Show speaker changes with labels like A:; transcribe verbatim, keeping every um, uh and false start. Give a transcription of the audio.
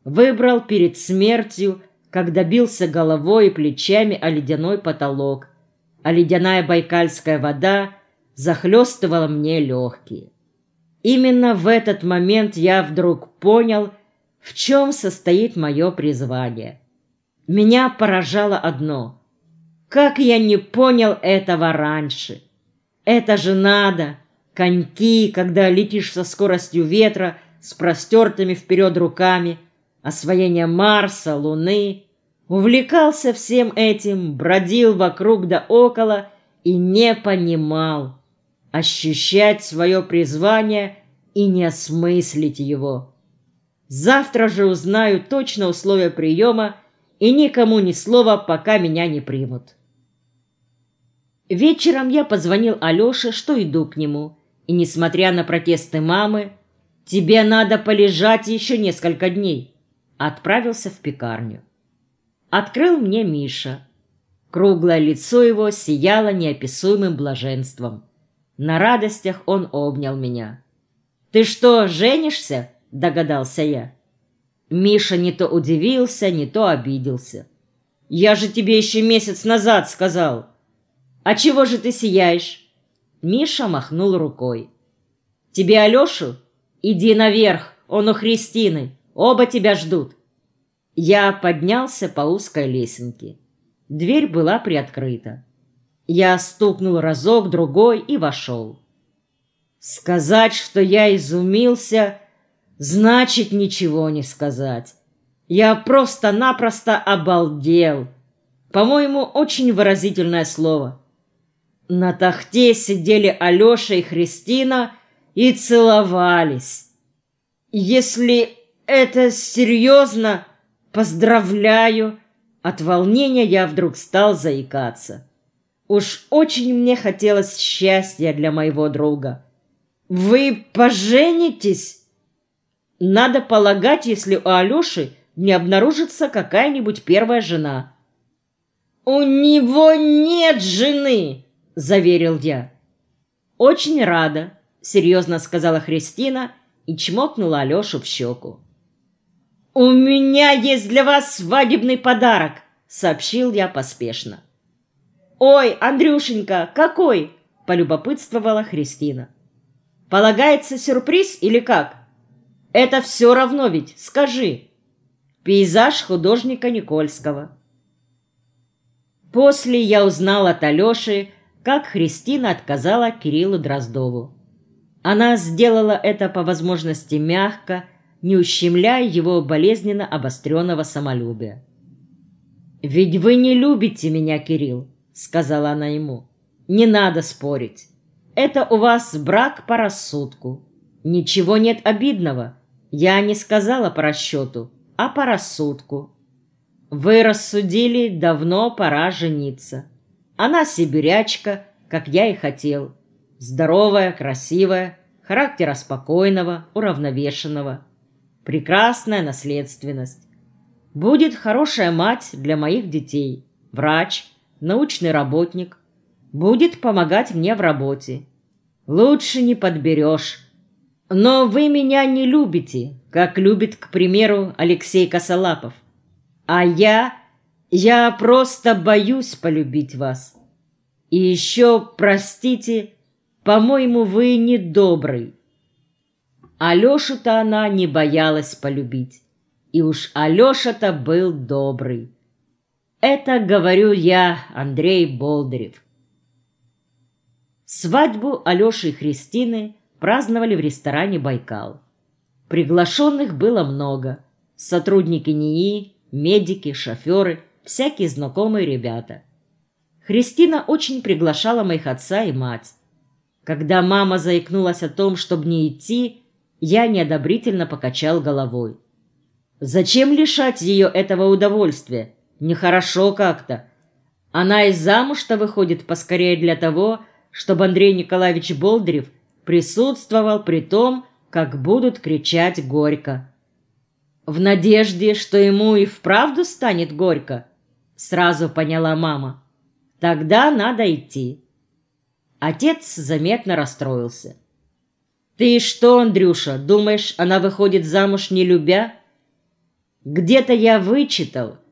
A: Выбрал перед смертью, когда бился головой и плечами о ледяной потолок, а ледяная байкальская вода захлестывала мне легкие. Именно в этот момент я вдруг понял, в чем состоит мое призвание. Меня поражало одно: как я не понял этого раньше? Это же надо, коньки, когда летишь со скоростью ветра, с простертыми вперед руками, освоение Марса, Луны. Увлекался всем этим, бродил вокруг да около и не понимал. Ощущать свое призвание и не осмыслить его. Завтра же узнаю точно условия приема и никому ни слова, пока меня не примут. Вечером я позвонил Алёше, что иду к нему, и, несмотря на протесты мамы, «Тебе надо полежать еще несколько дней», отправился в пекарню. Открыл мне Миша. Круглое лицо его сияло неописуемым блаженством. На радостях он обнял меня. «Ты что, женишься?» – догадался я. Миша не то удивился, не то обиделся. «Я же тебе еще месяц назад сказал!» «А чего же ты сияешь?» Миша махнул рукой. «Тебе Алешу? Иди наверх, он у Христины, оба тебя ждут». Я поднялся по узкой лесенке. Дверь была приоткрыта. Я стукнул разок, другой и вошел. Сказать, что я изумился, значит ничего не сказать. Я просто-напросто обалдел. По-моему, очень выразительное слово. На тахте сидели Алеша и Христина и целовались. Если это серьезно, поздравляю. От волнения я вдруг стал заикаться. Уж очень мне хотелось счастья для моего друга. Вы поженитесь? Надо полагать, если у Алеши не обнаружится какая-нибудь первая жена. У него нет жены, заверил я. Очень рада, серьезно сказала Христина и чмокнула Алешу в щеку. «У меня есть для вас свадебный подарок», — сообщил я поспешно. «Ой, Андрюшенька, какой?» — полюбопытствовала Христина. «Полагается сюрприз или как? Это все равно ведь, скажи». Пейзаж художника Никольского. После я узнал от Алеши, как Христина отказала Кириллу Дроздову. Она сделала это по возможности мягко, не ущемляя его болезненно обостренного самолюбия. «Ведь вы не любите меня, Кирилл», — сказала она ему. «Не надо спорить. Это у вас брак по рассудку. Ничего нет обидного. Я не сказала по расчету, а по рассудку. Вы рассудили, давно пора жениться. Она сибирячка, как я и хотел. Здоровая, красивая, характера спокойного, уравновешенного. Прекрасная наследственность. Будет хорошая мать для моих детей, врач, научный работник. Будет помогать мне в работе. Лучше не подберешь. Но вы меня не любите, как любит, к примеру, Алексей Косолапов. А я... я просто боюсь полюбить вас. И еще, простите, по-моему, вы недобрый». Алешу-то она не боялась полюбить. И уж Алеша-то был добрый. Это говорю я, Андрей Болдырев. Свадьбу Алеши и Христины праздновали в ресторане «Байкал». Приглашенных было много. Сотрудники НИИ, медики, шоферы, всякие знакомые ребята. Христина очень приглашала моих отца и мать. Когда мама заикнулась о том, чтобы не идти, я неодобрительно покачал головой. Зачем лишать ее этого удовольствия? Нехорошо как-то. Она и замуж-то выходит поскорее для того, чтобы Андрей Николаевич Болдырев присутствовал при том, как будут кричать горько. В надежде, что ему и вправду станет горько, сразу поняла мама. Тогда надо идти. Отец заметно расстроился. «Ты что, Андрюша, думаешь, она выходит замуж не любя?» Где-то я вычитал,